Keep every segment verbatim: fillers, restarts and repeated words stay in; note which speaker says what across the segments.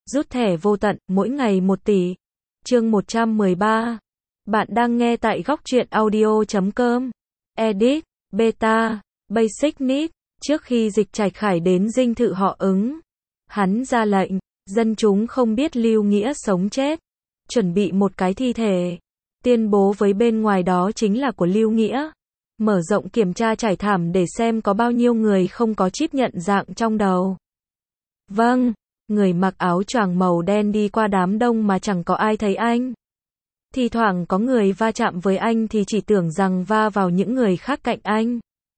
Speaker 1: Rút thẻ vô tận, mỗi ngày một tỷ. Chương một trăm mười ba. Bạn đang nghe tại góc truyện audio chấm com. Edit, Beta, Basic Need. Trước khi Dịch Trạch Khải đến dinh thự họ ứng, hắn ra lệnh, dân chúng không biết Lưu Nghĩa sống chết, chuẩn bị một cái thi thể, tuyên bố với bên ngoài đó chính là của Lưu Nghĩa. Mở rộng kiểm tra trải thảm để xem có bao nhiêu người không có chip nhận dạng trong đầu. Vâng, người mặc áo choàng màu đen đi qua đám đông mà chẳng có ai thấy anh. Thì thoảng có người va chạm với anh thì chỉ tưởng rằng va vào những người khác cạnh anh.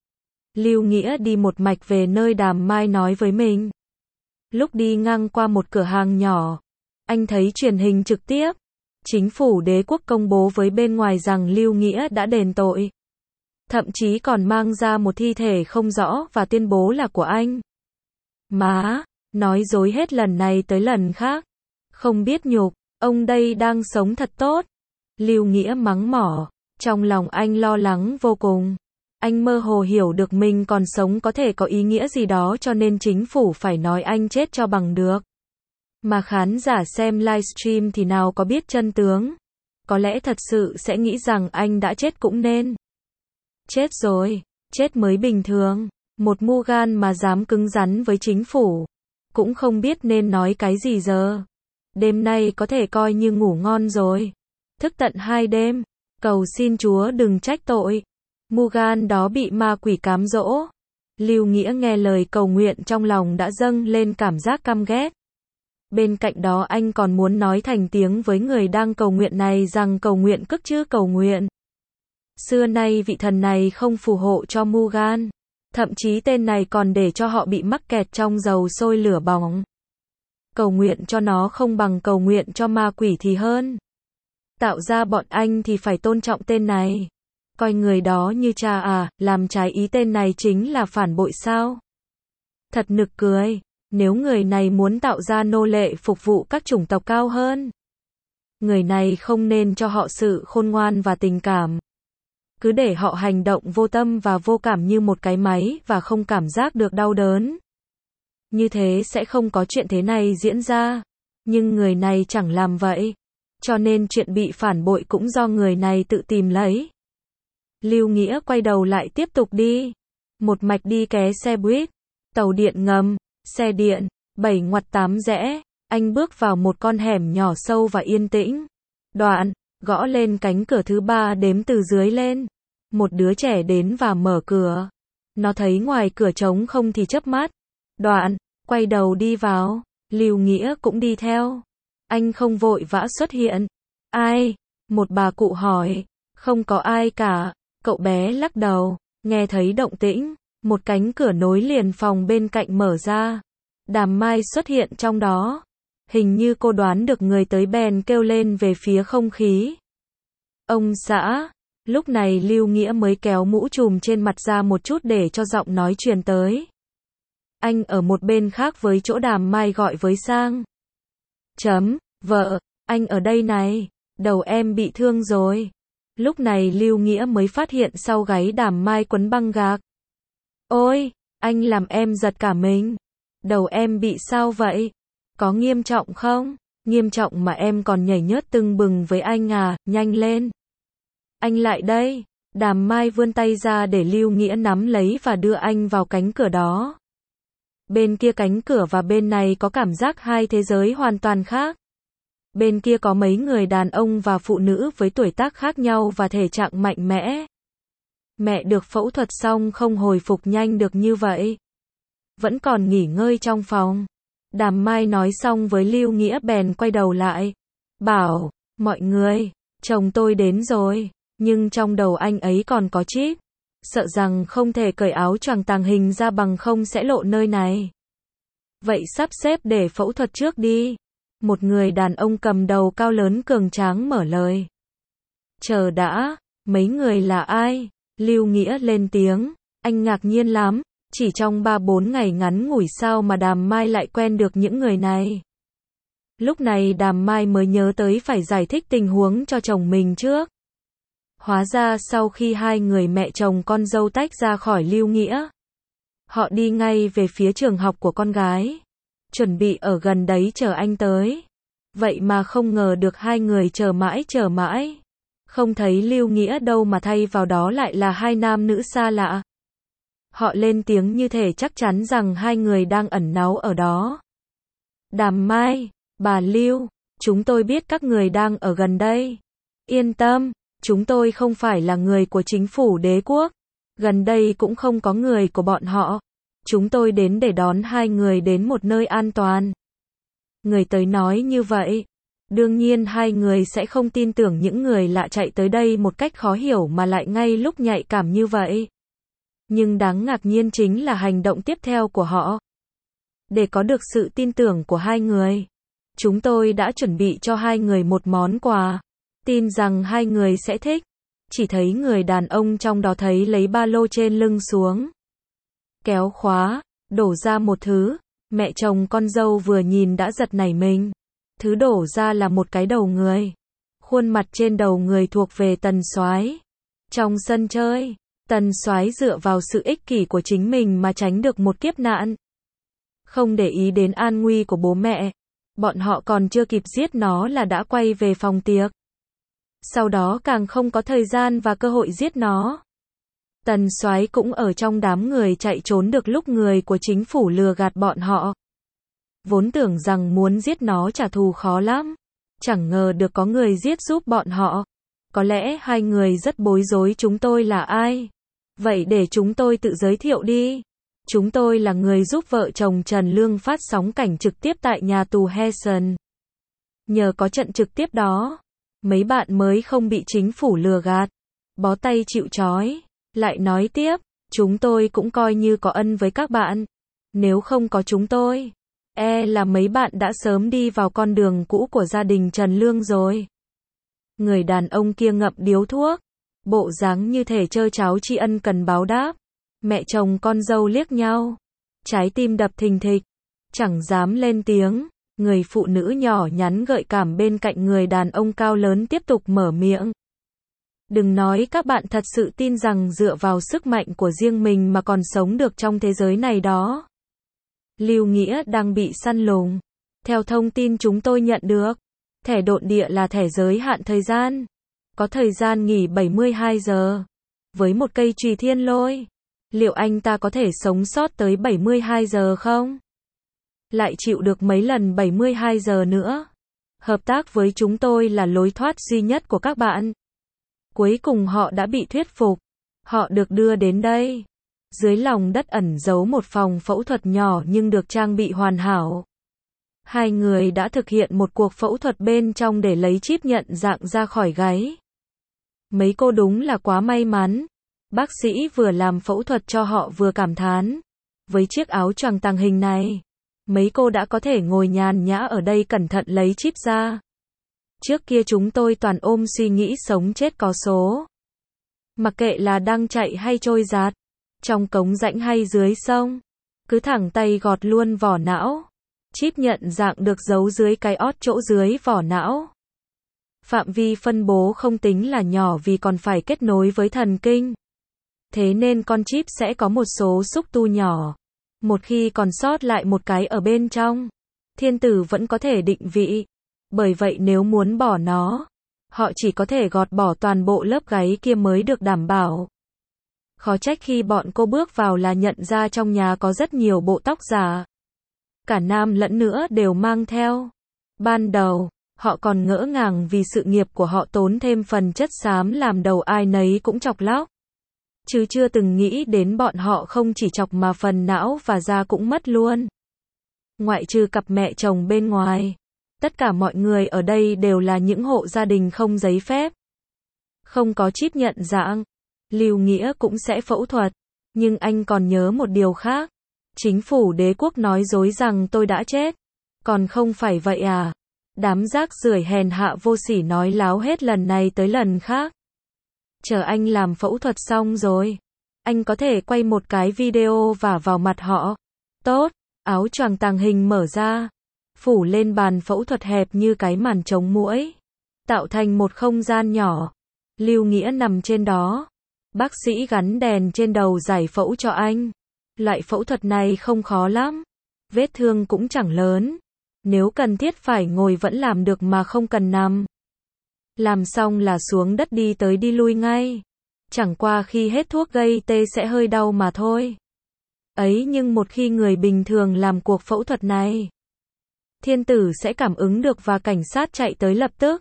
Speaker 1: Lưu Nghĩa đi một mạch về nơi Đàm Mai nói với mình. Lúc đi ngang qua một cửa hàng nhỏ, anh thấy truyền hình trực tiếp. Chính phủ đế quốc công bố với bên ngoài rằng Lưu Nghĩa đã đền tội. Thậm chí còn mang ra một thi thể không rõ và tuyên bố là của anh. Má, nói dối hết lần này tới lần khác. Không biết nhục, ông đây đang sống thật tốt. Lưu Nghĩa mắng mỏ, trong lòng anh lo lắng vô cùng. Anh mơ hồ hiểu được mình còn sống có thể có ý nghĩa gì đó cho nên chính phủ phải nói anh chết cho bằng được. Mà khán giả xem livestream thì nào có biết chân tướng. Có lẽ thật sự sẽ nghĩ rằng anh đã chết cũng nên. Chết rồi, chết mới bình thường. Một mu gan mà dám cứng rắn với chính phủ. Cũng không biết nên nói cái gì giờ. Đêm nay có thể coi như ngủ ngon rồi. Thức tận hai đêm. Cầu xin Chúa đừng trách tội. Mu gan đó bị ma quỷ cám dỗ. Lưu Nghĩa nghe lời cầu nguyện trong lòng đã dâng lên cảm giác căm ghét. Bên cạnh đó anh còn muốn nói thành tiếng với người đang cầu nguyện này rằng cầu nguyện cức chứ cầu nguyện. Xưa nay vị thần này không phù hộ cho mu gan. Thậm chí tên này còn để cho họ bị mắc kẹt trong dầu sôi lửa bỏng. Cầu nguyện cho nó không bằng cầu nguyện cho ma quỷ thì hơn. Tạo ra bọn anh thì phải tôn trọng tên này. Coi người đó như cha à, làm trái ý tên này chính là phản bội sao? Thật nực cười, nếu người này muốn tạo ra nô lệ phục vụ các chủng tộc cao hơn. Người này không nên cho họ sự khôn ngoan và tình cảm. Cứ để họ hành động vô tâm và vô cảm như một cái máy và không cảm giác được đau đớn. Như thế sẽ không có chuyện thế này diễn ra. Nhưng người này chẳng làm vậy. Cho nên chuyện bị phản bội cũng do người này tự tìm lấy. Lưu Nghĩa quay đầu lại tiếp tục đi. Một mạch đi ké xe buýt, tàu điện ngầm, xe điện, bảy ngoặt tám rẽ. Anh bước vào một con hẻm nhỏ sâu và yên tĩnh. Đoạn, gõ lên cánh cửa thứ ba đếm từ dưới lên. Một đứa trẻ đến và mở cửa. Nó thấy ngoài cửa trống không thì chớp mắt. Đoạn, quay đầu đi vào. Lưu Nghĩa cũng đi theo. Anh không vội vã xuất hiện. Ai? Một bà cụ hỏi. Không có ai cả. Cậu bé lắc đầu. Nghe thấy động tĩnh. Một cánh cửa nối liền phòng bên cạnh mở ra. Đàm Mai xuất hiện trong đó. Hình như cô đoán được người tới bèn kêu lên về phía không khí. Ông xã. Lúc này Lưu Nghĩa mới kéo mũ trùm trên mặt ra một chút để cho giọng nói truyền tới. Anh ở một bên khác với chỗ Đàm Mai gọi với sang. Chấm, vợ, anh ở đây này, đầu em bị thương rồi. Lúc này Lưu Nghĩa mới phát hiện sau gáy Đàm Mai quấn băng gạc. Ôi, anh làm em giật cả mình. Đầu em bị sao vậy? Có nghiêm trọng không? Nghiêm trọng mà em còn nhảy nhớt tưng bừng với anh à, nhanh lên. Anh lại đây. Đàm Mai vươn tay ra để Lưu Nghĩa nắm lấy và đưa anh vào cánh cửa đó. Bên kia cánh cửa và bên này có cảm giác hai thế giới hoàn toàn khác. Bên kia có mấy người đàn ông và phụ nữ với tuổi tác khác nhau và thể trạng mạnh mẽ. Mẹ được phẫu thuật xong không hồi phục nhanh được như vậy. Vẫn còn nghỉ ngơi trong phòng. Đàm Mai nói xong với Lưu Nghĩa bèn quay đầu lại. Bảo, mọi người, chồng tôi đến rồi. Nhưng trong đầu anh ấy còn có chip. Sợ rằng không thể cởi áo choàng tàng hình ra bằng không sẽ lộ nơi này. Vậy sắp xếp để phẫu thuật trước đi. Một người đàn ông cầm đầu cao lớn cường tráng mở lời. Chờ đã, mấy người là ai? Lưu Nghĩa lên tiếng. Anh ngạc nhiên lắm. Chỉ trong ba bốn ngày ngắn ngủi sao mà Đàm Mai lại quen được những người này. Lúc này Đàm Mai mới nhớ tới phải giải thích tình huống cho chồng mình trước. Hóa ra sau khi hai người mẹ chồng con dâu tách ra khỏi Lưu Nghĩa, họ đi ngay về phía trường học của con gái. chuẩn bị ở gần đấy chờ anh tới. Vậy mà không ngờ được hai người chờ mãi chờ mãi. Không thấy Lưu Nghĩa đâu mà thay vào đó lại là hai nam nữ xa lạ. Họ lên tiếng như thể chắc chắn rằng hai người đang ẩn náu ở đó. Đàm Mai, bà Lưu, chúng tôi biết các người đang ở gần đây. Yên tâm, chúng tôi không phải là người của chính phủ đế quốc. Gần đây cũng không có người của bọn họ. Chúng tôi đến để đón hai người đến một nơi an toàn. Người tới nói như vậy. Đương nhiên hai người sẽ không tin tưởng những người lạ chạy tới đây một cách khó hiểu mà lại ngay lúc nhạy cảm như vậy. Nhưng đáng ngạc nhiên chính là hành động tiếp theo của họ. Để có được sự tin tưởng của hai người, chúng tôi đã chuẩn bị cho hai người một món quà. Tin rằng hai người sẽ thích. Chỉ thấy người đàn ông trong đó thấy lấy ba lô trên lưng xuống. Kéo khóa, đổ ra một thứ. Mẹ chồng con dâu vừa nhìn đã giật nảy mình. Thứ đổ ra là một cái đầu người. Khuôn mặt trên đầu người thuộc về Tần Soái. Trong sân chơi, Tần Soái dựa vào sự ích kỷ của chính mình mà tránh được một kiếp nạn. Không để ý đến an nguy của bố mẹ. Bọn họ còn chưa kịp giết nó là đã quay về phòng tiệc. Sau đó càng không có thời gian và cơ hội giết nó. Tần Soái cũng ở trong đám người chạy trốn được lúc người của chính phủ lừa gạt bọn họ. Vốn tưởng rằng muốn giết nó trả thù khó lắm. Chẳng ngờ được có người giết giúp bọn họ. Có lẽ hai người rất bối rối chúng tôi là ai. Vậy để chúng tôi tự giới thiệu đi. Chúng tôi là người giúp vợ chồng Trần Lương phát sóng cảnh trực tiếp tại nhà tù Hessen. Nhờ có trận trực tiếp đó, mấy bạn mới không bị chính phủ lừa gạt. Bó tay chịu trói. Lại nói tiếp, chúng tôi cũng coi như có ân với các bạn. Nếu không có chúng tôi, e là mấy bạn đã sớm đi vào con đường cũ của gia đình Trần Lương rồi. Người đàn ông kia ngậm điếu thuốc, bộ dáng như thể trơ tráo tri ân cần báo đáp. Mẹ chồng con dâu liếc nhau, trái tim đập thình thịch, chẳng dám lên tiếng. Người phụ nữ nhỏ nhắn gợi cảm bên cạnh người đàn ông cao lớn tiếp tục mở miệng. Đừng nói các bạn thật sự tin rằng dựa vào sức mạnh của riêng mình mà còn sống được trong thế giới này đó. Lưu Nghĩa đang bị săn lùng. Theo thông tin chúng tôi nhận được, thẻ độn địa là thẻ giới hạn thời gian. Có thời gian nghỉ bảy mươi hai giờ. Với một cây chùy thiên lôi, liệu anh ta có thể sống sót tới bảy mươi hai giờ không? Lại chịu được mấy lần bảy mươi hai giờ nữa. Hợp tác với chúng tôi là lối thoát duy nhất của các bạn. Cuối cùng họ đã bị thuyết phục. Họ được đưa đến đây. Dưới lòng đất ẩn giấu một phòng phẫu thuật nhỏ nhưng được trang bị hoàn hảo. Hai người đã thực hiện một cuộc phẫu thuật bên trong để lấy chip nhận dạng ra khỏi gáy. Mấy cô đúng là quá may mắn. Bác sĩ vừa làm phẫu thuật cho họ vừa cảm thán. Với chiếc áo choàng tàng hình này, mấy cô đã có thể ngồi nhàn nhã ở đây cẩn thận lấy chip ra. Trước kia chúng tôi toàn ôm suy nghĩ sống chết có số. Mặc kệ là đang chạy hay trôi giạt, trong cống rãnh hay dưới sông, cứ thẳng tay gọt luôn vỏ não. Chip nhận dạng được giấu dưới cái ót chỗ dưới vỏ não. Phạm vi phân bố không tính là nhỏ vì còn phải kết nối với thần kinh. Thế nên con chip sẽ có một số xúc tu nhỏ. Một khi còn sót lại một cái ở bên trong, thiên tử vẫn có thể định vị. Bởi vậy nếu muốn bỏ nó, họ chỉ có thể gọt bỏ toàn bộ lớp gáy kia mới được đảm bảo. Khó trách khi bọn cô bước vào là nhận ra trong nhà có rất nhiều bộ tóc giả. Cả nam lẫn nữ đều mang theo. Ban đầu, họ còn ngỡ ngàng vì sự nghiệp của họ tốn thêm phần chất xám làm đầu ai nấy cũng chọc lóc. Chứ chưa từng nghĩ đến bọn họ không chỉ chọc mà phần não và da cũng mất luôn. Ngoại trừ cặp mẹ chồng bên ngoài, tất cả mọi người ở đây đều là những hộ gia đình không giấy phép. Không có chip nhận dạng, Lưu Nghĩa cũng sẽ phẫu thuật. Nhưng anh còn nhớ một điều khác. Chính phủ đế quốc nói dối rằng tôi đã chết. Còn không phải vậy à? Đám rác rưởi hèn hạ vô sỉ nói láo hết lần này tới lần khác. Chờ anh làm phẫu thuật xong rồi, anh có thể quay một cái video vả vào mặt họ. Tốt, áo choàng tàng hình mở ra, phủ lên bàn phẫu thuật hẹp như cái màn chống muỗi, tạo thành một không gian nhỏ. Lưu Nghĩa nằm trên đó. Bác sĩ gắn đèn trên đầu giải phẫu cho anh. Loại phẫu thuật này không khó lắm. vết thương cũng chẳng lớn. Nếu cần thiết phải ngồi vẫn làm được mà không cần nằm. Làm xong là xuống đất đi tới đi lui ngay. Chẳng qua khi hết thuốc gây tê sẽ hơi đau mà thôi. Ấy nhưng một khi người bình thường làm cuộc phẫu thuật này, thiên tử sẽ cảm ứng được và cảnh sát chạy tới lập tức.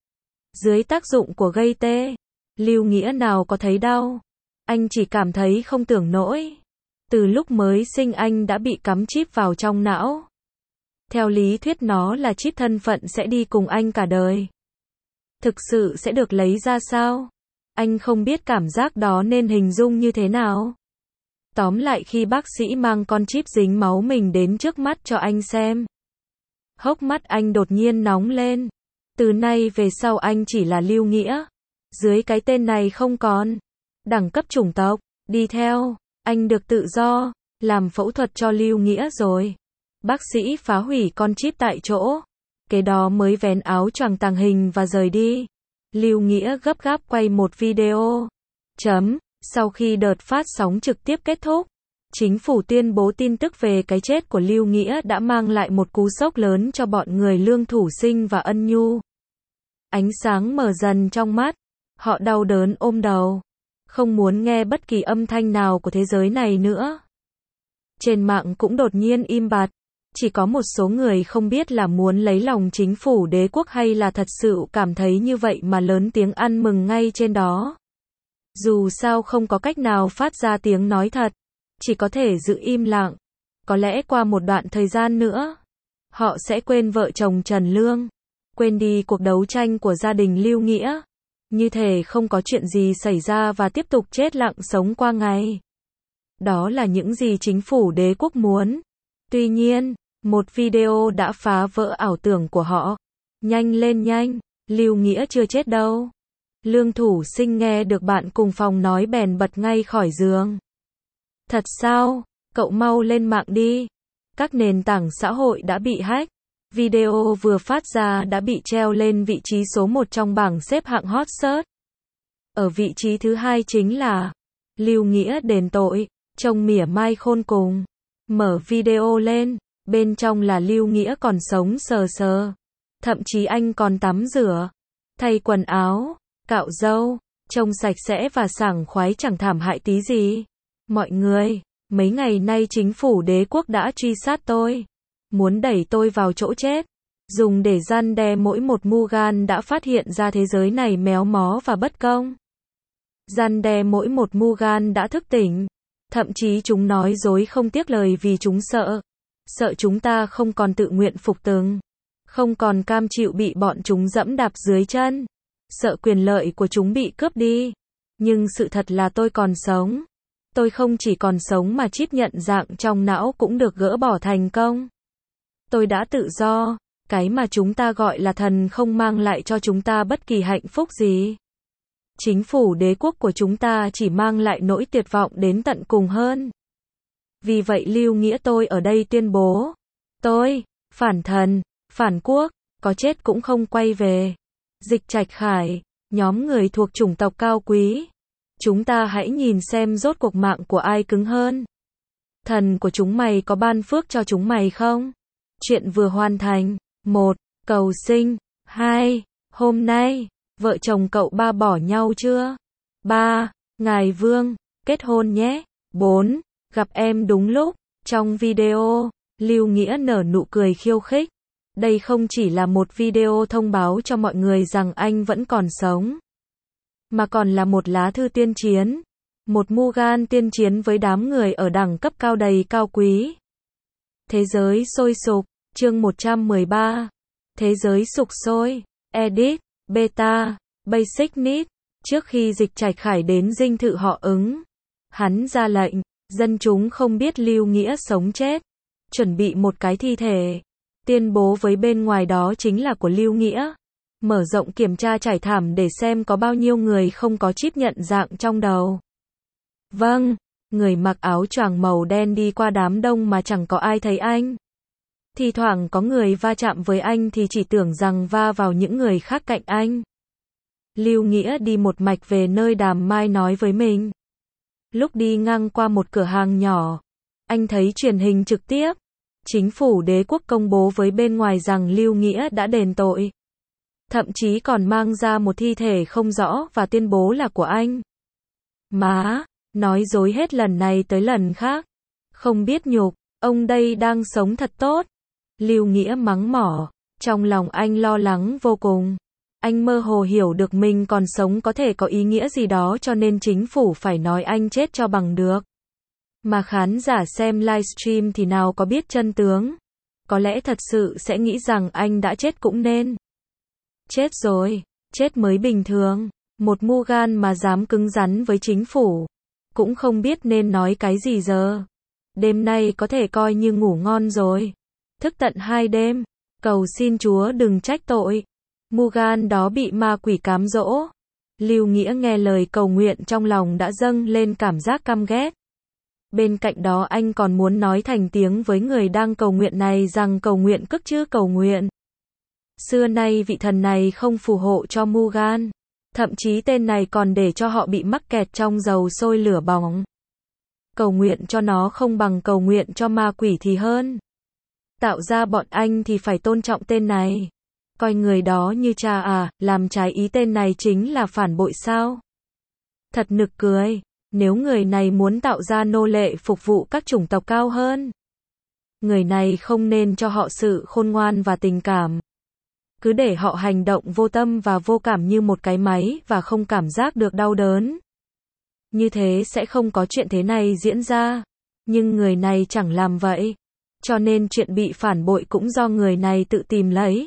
Speaker 1: Dưới tác dụng của gây tê, Lưu Nghĩa nào có thấy đau. Anh chỉ cảm thấy không tưởng nổi. Từ lúc mới sinh anh đã bị cắm chip vào trong não. Theo lý thuyết nó là chip thân phận sẽ đi cùng anh cả đời. Thực sự sẽ được lấy ra sao? Anh không biết cảm giác đó nên hình dung như thế nào. Tóm lại khi bác sĩ mang con chip dính máu mình đến trước mắt cho anh xem, hốc mắt anh đột nhiên nóng lên. Từ nay về sau anh chỉ là Lưu Nghĩa. Dưới cái tên này không còn đẳng cấp chủng tộc đi theo, anh được tự do làm phẫu thuật cho Lưu Nghĩa rồi. Bác sĩ phá hủy con chip tại chỗ. Kế đó mới vén áo choàng tàng hình và rời đi. Lưu Nghĩa gấp gáp quay một video. Chấm. Sau khi đợt phát sóng trực tiếp kết thúc, chính phủ tuyên bố tin tức về cái chết của Lưu Nghĩa đã mang lại một cú sốc lớn cho bọn người Lương Thủ Sinh và Ân Nhu. Ánh sáng mở dần trong mắt, họ đau đớn ôm đầu, không muốn nghe bất kỳ âm thanh nào của thế giới này nữa. Trên mạng cũng đột nhiên im bặt, chỉ có một số người không biết là muốn lấy lòng chính phủ đế quốc hay là thật sự cảm thấy như vậy mà lớn tiếng ăn mừng ngay trên đó. Dù sao không có cách nào phát ra tiếng nói thật, chỉ có thể giữ im lặng. Có lẽ qua một đoạn thời gian nữa, họ sẽ quên vợ chồng Trần Lương, quên đi cuộc đấu tranh của gia đình Lưu Nghĩa, như thể không có chuyện gì xảy ra và tiếp tục chết lặng sống qua ngày. Đó là những gì chính phủ đế quốc muốn. Tuy nhiên, một video đã phá vỡ ảo tưởng của họ. Nhanh lên nhanh, Lưu Nghĩa chưa chết đâu. Lương Thủ Sinh nghe được bạn cùng phòng nói bèn bật ngay khỏi giường. Thật sao? Cậu mau lên mạng đi. Các nền tảng xã hội đã bị hack. Video vừa phát ra đã bị treo lên vị trí số một trong bảng xếp hạng hot search. Ở vị trí thứ hai chính là Lưu Nghĩa đền tội, trông mỉa mai khôn cùng. Mở video lên, bên trong là Lưu Nghĩa còn sống sờ sờ. Thậm chí anh còn tắm rửa, thay quần áo, cạo râu, trông sạch sẽ và sảng khoái chẳng thảm hại tí gì. Mọi người, mấy ngày nay chính phủ đế quốc đã truy sát tôi, muốn đẩy tôi vào chỗ chết, dùng để răn đe mỗi một mu gan đã phát hiện ra thế giới này méo mó và bất công. Răn đe mỗi một mu gan đã thức tỉnh. Thậm chí chúng nói dối không tiếc lời vì chúng sợ. Sợ chúng ta không còn tự nguyện phục tùng, không còn cam chịu bị bọn chúng dẫm đạp dưới chân. Sợ quyền lợi của chúng bị cướp đi. Nhưng sự thật là tôi còn sống. Tôi không chỉ còn sống mà chip nhận dạng trong não cũng được gỡ bỏ thành công. Tôi đã tự do. Cái mà chúng ta gọi là thần không mang lại cho chúng ta bất kỳ hạnh phúc gì. Chính phủ đế quốc của chúng ta chỉ mang lại nỗi tuyệt vọng đến tận cùng hơn. Vì vậy Lưu Nghĩa tôi ở đây tuyên bố. Tôi, phản thần, phản quốc, có chết cũng không quay về. Dịch Trạch Khải, nhóm người thuộc chủng tộc cao quý. Chúng ta hãy nhìn xem rốt cuộc mạng của ai cứng hơn. Thần của chúng mày có ban phước cho chúng mày không? Chuyện vừa hoàn thành. một. Cầu sinh. hai. Hôm nay, vợ chồng cậu ba bỏ nhau chưa? ba. Ngài Vương, kết hôn nhé. bốn. Gặp em đúng lúc. Trong video, Lưu Nghĩa nở nụ cười khiêu khích. Đây không chỉ là một video thông báo cho mọi người rằng anh vẫn còn sống, mà còn là một lá thư tuyên chiến. Một mu gan tuyên chiến với đám người ở đẳng cấp cao đầy cao quý. Thế giới sôi sục, chương một trăm mười ba. Thế giới sục sôi. Edit, Beta, Basic Need. Trước khi Dịch Trạch Khải đến dinh thự họ ứng, hắn ra lệnh, dân chúng không biết Lưu Nghĩa sống chết, chuẩn bị một cái thi thể, tuyên bố với bên ngoài đó chính là của Lưu Nghĩa. Mở rộng kiểm tra trải thảm để xem có bao nhiêu người không có chip nhận dạng trong đầu. Vâng, người mặc áo choàng màu đen đi qua đám đông mà chẳng có ai thấy anh. Thì thoảng có người va chạm với anh thì chỉ tưởng rằng va vào những người khác cạnh anh. Lưu Nghĩa đi một mạch về nơi Đàm Mai nói với mình. Lúc đi ngang qua một cửa hàng nhỏ, anh thấy truyền hình trực tiếp. Chính phủ đế quốc công bố với bên ngoài rằng Lưu Nghĩa đã đền tội. Thậm chí còn mang ra một thi thể không rõ và tuyên bố là của anh. Má, nói dối hết lần này tới lần khác. Không biết nhục, ông đây đang sống thật tốt. Lưu Nghĩa mắng mỏ, trong lòng anh lo lắng vô cùng. Anh mơ hồ hiểu được mình còn sống có thể có ý nghĩa gì đó cho nên chính phủ phải nói anh chết cho bằng được. Mà khán giả xem livestream thì nào có biết chân tướng. Có lẽ thật sự sẽ nghĩ rằng anh đã chết cũng nên. Chết rồi, chết mới bình thường. Một mu gan mà dám cứng rắn với chính phủ. Cũng không biết nên nói cái gì giờ. Đêm nay có thể coi như ngủ ngon rồi. Thức tận hai đêm. Cầu xin Chúa đừng trách tội. Mu gan đó bị ma quỷ cám dỗ. Lưu Nghĩa nghe lời cầu nguyện trong lòng đã dâng lên cảm giác căm ghét. Bên cạnh đó anh còn muốn nói thành tiếng với người đang cầu nguyện này rằng cầu nguyện cức chứ cầu nguyện. Xưa nay vị thần này không phù hộ cho mu gan. Thậm chí tên này còn để cho họ bị mắc kẹt trong dầu sôi lửa bỏng. Cầu nguyện cho nó không bằng cầu nguyện cho ma quỷ thì hơn. Tạo ra bọn anh thì phải tôn trọng tên này. Coi người đó như cha à, làm trái ý tên này chính là phản bội sao? Thật nực cười, nếu người này muốn tạo ra nô lệ phục vụ các chủng tộc cao hơn. Người này không nên cho họ sự khôn ngoan và tình cảm. Cứ để họ hành động vô tâm và vô cảm như một cái máy và không cảm giác được đau đớn. Như thế sẽ không có chuyện thế này diễn ra. Nhưng người này chẳng làm vậy. Cho nên chuyện bị phản bội cũng do người này tự tìm lấy.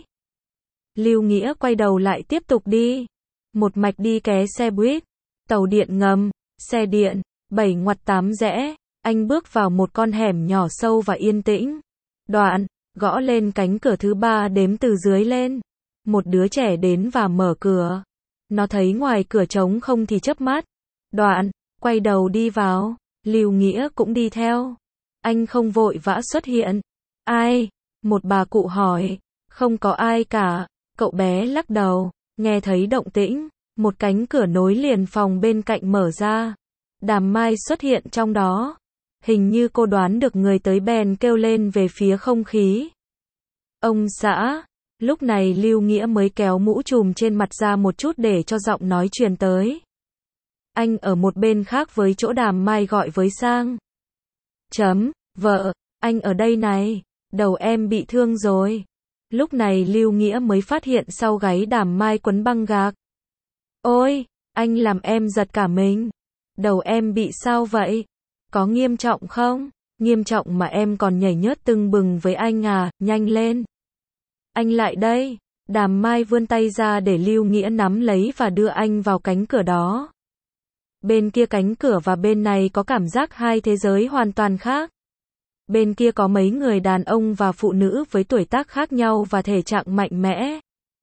Speaker 1: Lưu Nghĩa quay đầu lại tiếp tục đi. Một mạch đi ké xe buýt, tàu điện ngầm, xe điện, bảy ngoặt tám rẽ. Anh bước vào một con hẻm nhỏ sâu và yên tĩnh. Đoạn, gõ lên cánh cửa thứ ba đếm từ dưới lên. Một đứa trẻ đến và mở cửa. Nó thấy ngoài cửa trống không thì chớp mắt. Đoạn, quay đầu đi vào. Lưu Nghĩa cũng đi theo. Anh không vội vã xuất hiện. Ai? Một bà cụ hỏi. Không có ai cả. Cậu bé lắc đầu. Nghe thấy động tĩnh. Một cánh cửa nối liền phòng bên cạnh mở ra. Đàm Mai xuất hiện trong đó. Hình như cô đoán được người tới bèn kêu lên về phía không khí. Ông xã. Lúc này Lưu Nghĩa mới kéo mũ trùm trên mặt ra một chút để cho giọng nói truyền tới. Anh ở một bên khác với chỗ Đàm Mai gọi với sang. Chấm, vợ, anh ở đây này, đầu em bị thương rồi. Lúc này Lưu Nghĩa mới phát hiện sau gáy Đàm Mai quấn băng gạc. Ôi, anh làm em giật cả mình. Đầu em bị sao vậy? Có nghiêm trọng không? Nghiêm trọng mà em còn nhảy nhớt tưng bừng với anh à, nhanh lên. Anh lại đây. Đàm Mai vươn tay ra để Lưu Nghĩa nắm lấy và đưa anh vào cánh cửa đó. Bên kia cánh cửa và bên này có cảm giác hai thế giới hoàn toàn khác. Bên kia có mấy người đàn ông và phụ nữ với tuổi tác khác nhau và thể trạng mạnh mẽ.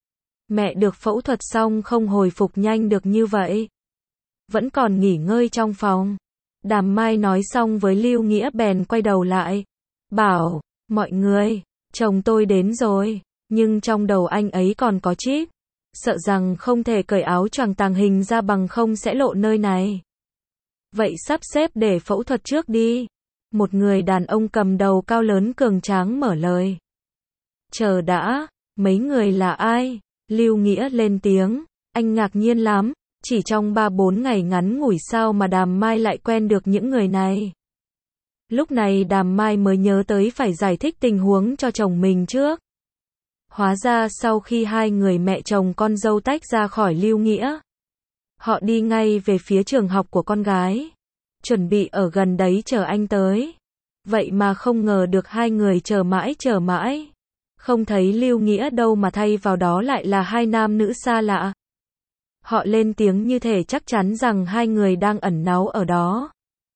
Speaker 1: Mẹ được phẫu thuật xong không hồi phục nhanh được như vậy. Vẫn còn nghỉ ngơi trong phòng. Đàm Mai nói xong với Lưu Nghĩa bèn quay đầu lại. Bảo, mọi người, chồng tôi đến rồi. Nhưng trong đầu anh ấy còn có chip. Sợ rằng không thể cởi áo choàng tàng hình ra bằng không sẽ lộ nơi này. Vậy sắp xếp để phẫu thuật trước đi. Một người đàn ông cầm đầu cao lớn cường tráng mở lời. Chờ đã, mấy người là ai? Lưu Nghĩa lên tiếng. Anh ngạc nhiên lắm. Chỉ trong ba bốn ngày ngắn ngủi sao mà Đàm Mai lại quen được những người này. Lúc này Đàm Mai mới nhớ tới phải giải thích tình huống cho chồng mình trước. Hóa ra sau khi hai người mẹ chồng con dâu tách ra khỏi Lưu Nghĩa, họ đi ngay về phía trường học của con gái, chuẩn bị ở gần đấy chờ anh tới. Vậy mà không ngờ được hai người chờ mãi chờ mãi, không thấy Lưu Nghĩa đâu mà thay vào đó lại là hai nam nữ xa lạ. Họ lên tiếng như thể chắc chắn rằng hai người đang ẩn náu ở đó.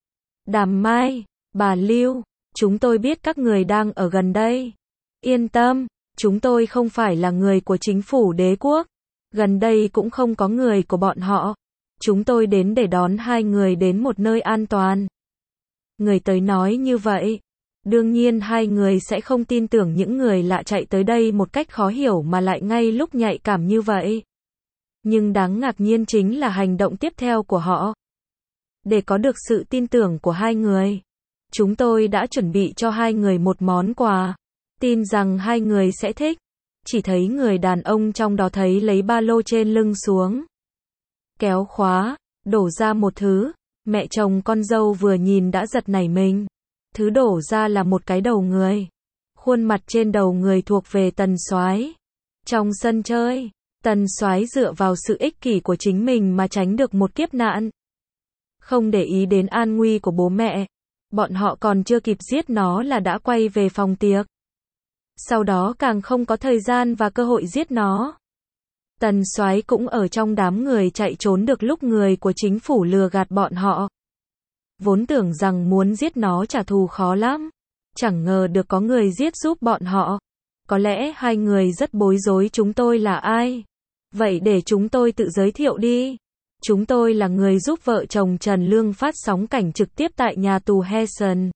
Speaker 1: Đàm Mai, bà Lưu, chúng tôi biết các người đang ở gần đây. Yên tâm. Chúng tôi không phải là người của chính phủ đế quốc. Gần đây cũng không có người của bọn họ. Chúng tôi đến để đón hai người đến một nơi an toàn. Người tới nói như vậy. Đương nhiên hai người sẽ không tin tưởng những người lạ chạy tới đây một cách khó hiểu mà lại ngay lúc nhạy cảm như vậy. Nhưng đáng ngạc nhiên chính là hành động tiếp theo của họ. Để có được sự tin tưởng của hai người, Chúng tôi đã chuẩn bị cho hai người một món quà. Tin rằng hai người sẽ thích. Chỉ thấy người đàn ông trong đó thấy lấy ba lô trên lưng xuống. Kéo khóa, đổ ra một thứ. Mẹ chồng con dâu vừa nhìn đã giật nảy mình. Thứ đổ ra là một cái đầu người. Khuôn mặt trên đầu người thuộc về Tần Soái. Trong sân chơi, Tần Soái dựa vào sự ích kỷ của chính mình mà tránh được một kiếp nạn. Không để ý đến an nguy của bố mẹ. Bọn họ còn chưa kịp giết nó là đã quay về phòng tiệc. Sau đó càng không có thời gian và cơ hội giết nó. Tần Soái cũng ở trong đám người chạy trốn được lúc người của chính phủ lừa gạt bọn họ. Vốn tưởng rằng muốn giết nó trả thù khó lắm. Chẳng ngờ được có người giết giúp bọn họ. Có lẽ hai người rất bối rối chúng tôi là ai. Vậy để chúng tôi tự giới thiệu đi. Chúng tôi là người giúp vợ chồng Trần Lương phát sóng cảnh trực tiếp tại nhà tù Hessen.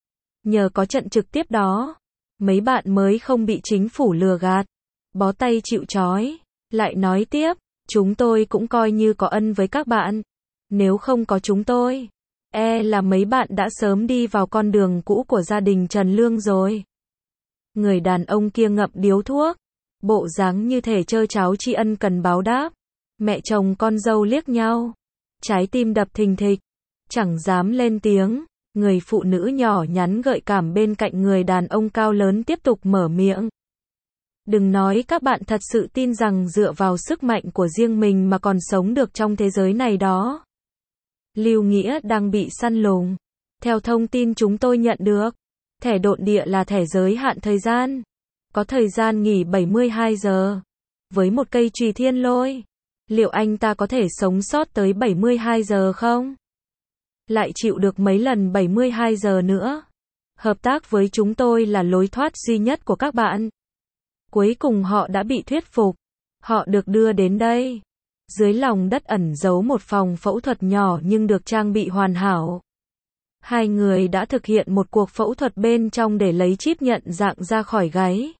Speaker 1: Nhờ có trận trực tiếp đó, mấy bạn mới không bị chính phủ lừa gạt. Bó tay chịu trói. Lại nói tiếp, chúng tôi cũng coi như có ân với các bạn. Nếu không có chúng tôi, e là mấy bạn đã sớm đi vào con đường cũ của gia đình Trần Lương rồi. Người đàn ông kia ngậm điếu thuốc, bộ dáng như thể trơ tráo tri ân cần báo đáp. Mẹ chồng con dâu liếc nhau, trái tim đập thình thịch, chẳng dám lên tiếng. Người phụ nữ nhỏ nhắn gợi cảm bên cạnh người đàn ông cao lớn tiếp tục mở miệng. Đừng nói các bạn thật sự tin rằng dựa vào sức mạnh của riêng mình mà còn sống được trong thế giới này đó. Lưu Nghĩa đang bị săn lùng. Theo thông tin chúng tôi nhận được, thẻ độn địa là thẻ giới hạn thời gian. Có thời gian nghỉ bảy mươi hai giờ. Với một cây chùy thiên lôi, liệu anh ta có thể sống sót tới bảy mươi hai giờ không? Lại chịu được mấy lần bảy mươi hai giờ nữa. Hợp tác với chúng tôi là lối thoát duy nhất của các bạn. Cuối cùng họ đã bị thuyết phục. Họ được đưa đến đây. Dưới lòng đất ẩn giấu một phòng phẫu thuật nhỏ nhưng được trang bị hoàn hảo. Hai người đã thực hiện một cuộc phẫu thuật bên trong để lấy chip nhận dạng ra khỏi gáy.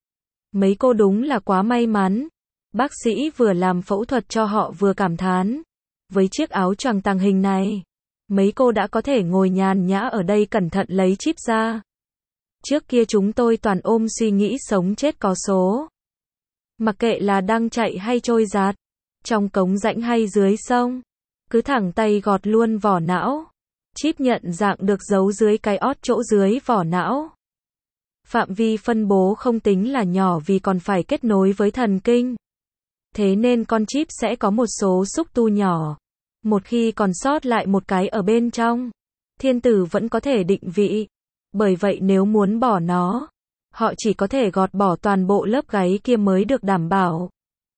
Speaker 1: Mấy cô đúng là quá may mắn. Bác sĩ vừa làm phẫu thuật cho họ vừa cảm thán. Với chiếc áo choàng tàng hình này, mấy cô đã có thể ngồi nhàn nhã ở đây cẩn thận lấy chip ra. Trước kia chúng tôi toàn ôm suy nghĩ sống chết có số. Mặc kệ là đang chạy hay trôi giạt, trong cống rãnh hay dưới sông, cứ thẳng tay gọt luôn vỏ não. Chip nhận dạng được giấu dưới cái ót chỗ dưới vỏ não. Phạm vi phân bố không tính là nhỏ vì còn phải kết nối với thần kinh. Thế nên con chip sẽ có một số xúc tu nhỏ. Một khi còn sót lại một cái ở bên trong, thiên tử vẫn có thể định vị. Bởi vậy nếu muốn bỏ nó, họ chỉ có thể gọt bỏ toàn bộ lớp gáy kia mới được đảm bảo.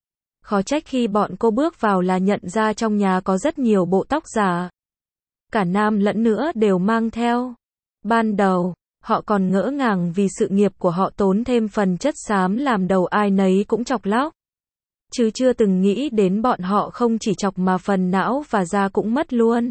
Speaker 1: Khó trách khi bọn cô bước vào là nhận ra trong nhà có rất nhiều bộ tóc giả. Cả nam lẫn nữ đều mang theo. Ban đầu, họ còn ngỡ ngàng vì sự nghiệp của họ tốn thêm phần chất xám làm đầu ai nấy cũng chọc lóc. Chứ chưa từng nghĩ đến bọn họ không chỉ chọc mà phần não và da cũng mất luôn.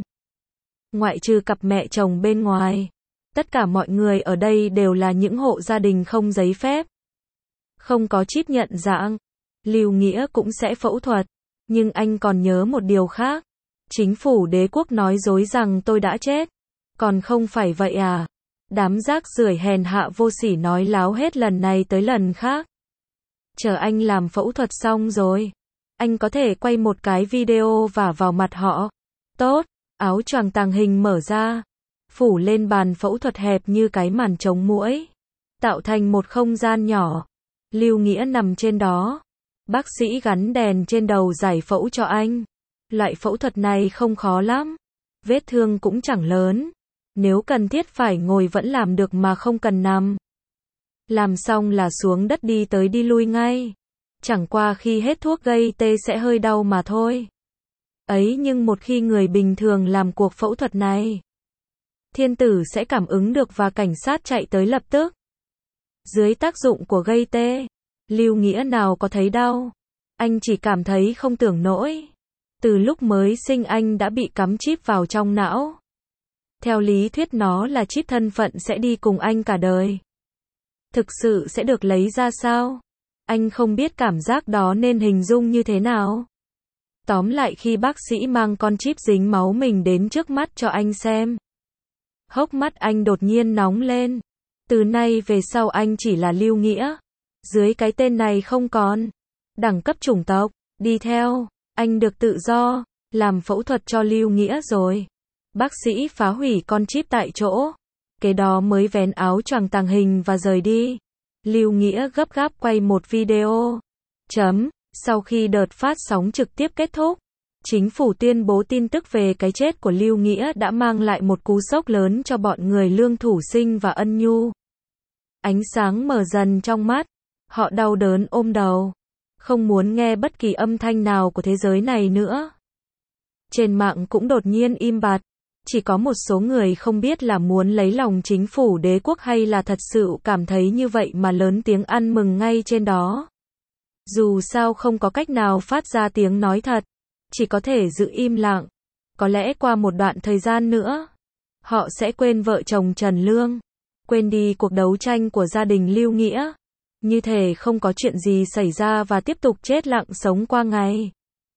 Speaker 1: Ngoại trừ cặp mẹ chồng bên ngoài, tất cả mọi người ở đây đều là những hộ gia đình không giấy phép. Không có chip nhận dạng, Lưu Nghĩa cũng sẽ phẫu thuật. Nhưng anh còn nhớ một điều khác. Chính phủ đế quốc nói dối rằng tôi đã chết. Còn không phải vậy à? Đám rác rưởi hèn hạ vô sỉ nói láo hết lần này tới lần khác. Chờ anh làm phẫu thuật xong rồi, anh có thể quay một cái video và vào mặt họ. Tốt, áo choàng tàng hình mở ra, phủ lên bàn phẫu thuật hẹp như cái màn chống muỗi, tạo thành một không gian nhỏ. Lưu Nghĩa nằm trên đó. Bác sĩ gắn đèn trên đầu giải phẫu cho anh. Loại phẫu thuật này không khó lắm. Vết thương cũng chẳng lớn. Nếu cần thiết phải ngồi vẫn làm được mà không cần nằm. Làm xong là xuống đất đi tới đi lui ngay. Chẳng qua khi hết thuốc gây tê sẽ hơi đau mà thôi. Ấy nhưng một khi người bình thường làm cuộc phẫu thuật này, thiên tử sẽ cảm ứng được và cảnh sát chạy tới lập tức. Dưới tác dụng của gây tê, Lưu Nghĩa nào có thấy đau. Anh chỉ cảm thấy không tưởng nổi. Từ lúc mới sinh anh đã bị cắm chip vào trong não. Theo lý thuyết nó là chip thân phận sẽ đi cùng anh cả đời. Thực sự sẽ được lấy ra sao? Anh không biết cảm giác đó nên hình dung như thế nào. Tóm lại khi bác sĩ mang con chip dính máu mình đến trước mắt cho anh xem, Hốc mắt anh đột nhiên nóng lên. Từ nay về sau anh chỉ là Lưu Nghĩa. Dưới cái tên này không còn đẳng cấp chủng tộc, đi theo, anh được tự do, làm phẫu thuật cho Lưu Nghĩa rồi. Bác sĩ phá hủy con chip tại chỗ. Kế đó mới vén áo choàng tàng hình và rời đi. Lưu Nghĩa gấp gáp quay một video. Chấm. Sau khi đợt phát sóng trực tiếp kết thúc, chính phủ tuyên bố tin tức về cái chết của Lưu Nghĩa đã mang lại một cú sốc lớn cho bọn người Lương Thủ Sinh và Ân Nhu. Ánh sáng mở dần trong mắt, họ đau đớn ôm đầu, không muốn nghe bất kỳ âm thanh nào của thế giới này nữa. Trên mạng cũng đột nhiên im bặt, chỉ có một số người không biết là muốn lấy lòng chính phủ đế quốc hay là thật sự cảm thấy như vậy mà lớn tiếng ăn mừng ngay trên đó. Dù sao không có cách nào phát ra tiếng nói thật, chỉ có thể giữ im lặng. Có lẽ qua một đoạn thời gian nữa, họ sẽ quên vợ chồng Trần Lương, quên đi cuộc đấu tranh của gia đình Lưu Nghĩa, như thể không có chuyện gì xảy ra và tiếp tục chết lặng sống qua ngày.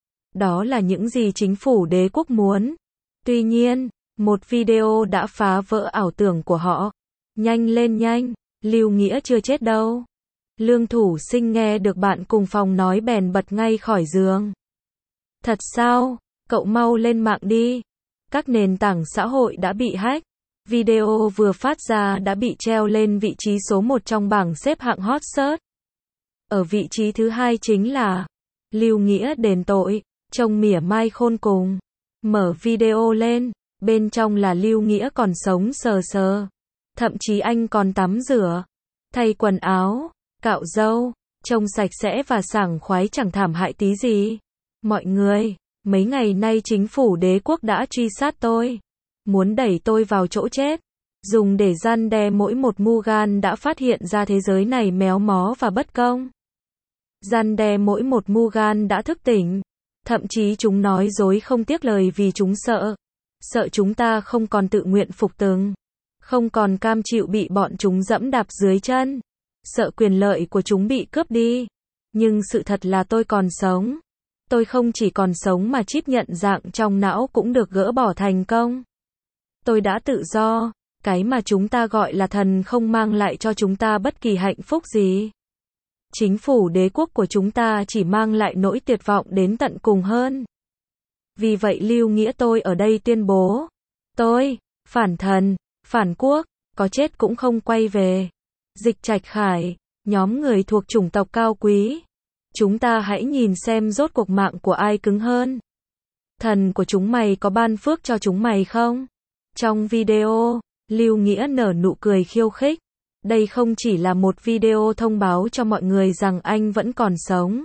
Speaker 1: Đó là những gì chính phủ đế quốc muốn. Tuy nhiên, một video đã phá vỡ ảo tưởng của họ. Nhanh lên nhanh, Lưu Nghĩa chưa chết đâu. Lương Thủ Sinh nghe được bạn cùng phòng nói bèn bật ngay khỏi giường. Thật sao? Cậu mau lên mạng đi. Các nền tảng xã hội đã bị hack. Video vừa phát ra đã bị treo lên vị trí số một trong bảng xếp hạng hot search. Ở vị trí thứ hai chính là Lưu Nghĩa đền tội, trông mỉa mai khôn cùng. Mở video lên, bên trong là Lưu Nghĩa còn sống sờ sờ. Thậm chí anh còn tắm rửa, thay quần áo, cạo râu, trông sạch sẽ và sảng khoái chẳng thảm hại tí gì. Mọi người, mấy ngày nay chính phủ đế quốc đã truy sát tôi, muốn đẩy tôi vào chỗ chết, dùng để răn đe mỗi một mu gan đã phát hiện ra thế giới này méo mó và bất công. Răn đe mỗi một mu gan đã thức tỉnh, thậm chí chúng nói dối không tiếc lời vì chúng sợ. Sợ chúng ta không còn tự nguyện phục tùng, không còn cam chịu bị bọn chúng dẫm đạp dưới chân, sợ quyền lợi của chúng bị cướp đi. Nhưng sự thật là tôi còn sống. Tôi không chỉ còn sống mà chip nhận dạng trong não cũng được gỡ bỏ thành công. Tôi đã tự do, cái mà chúng ta gọi là thần không mang lại cho chúng ta bất kỳ hạnh phúc gì. Chính phủ đế quốc của chúng ta chỉ mang lại nỗi tuyệt vọng đến tận cùng hơn. Vì vậy Lưu Nghĩa tôi ở đây tuyên bố, tôi, phản thần, phản quốc, có chết cũng không quay về. Dịch Trạch Khải, nhóm người thuộc chủng tộc cao quý. Chúng ta hãy nhìn xem rốt cuộc mạng của ai cứng hơn. Thần của chúng mày có ban phước cho chúng mày không? Trong video, Lưu Nghĩa nở nụ cười khiêu khích. Đây không chỉ là một video thông báo cho mọi người rằng anh vẫn còn sống,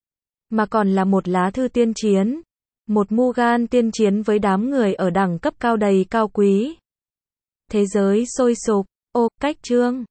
Speaker 1: mà còn là một lá thư tiên chiến. Một mu gan tiên chiến với đám người ở đẳng cấp cao đầy cao quý. Thế giới sôi sục. Ô, cách chương.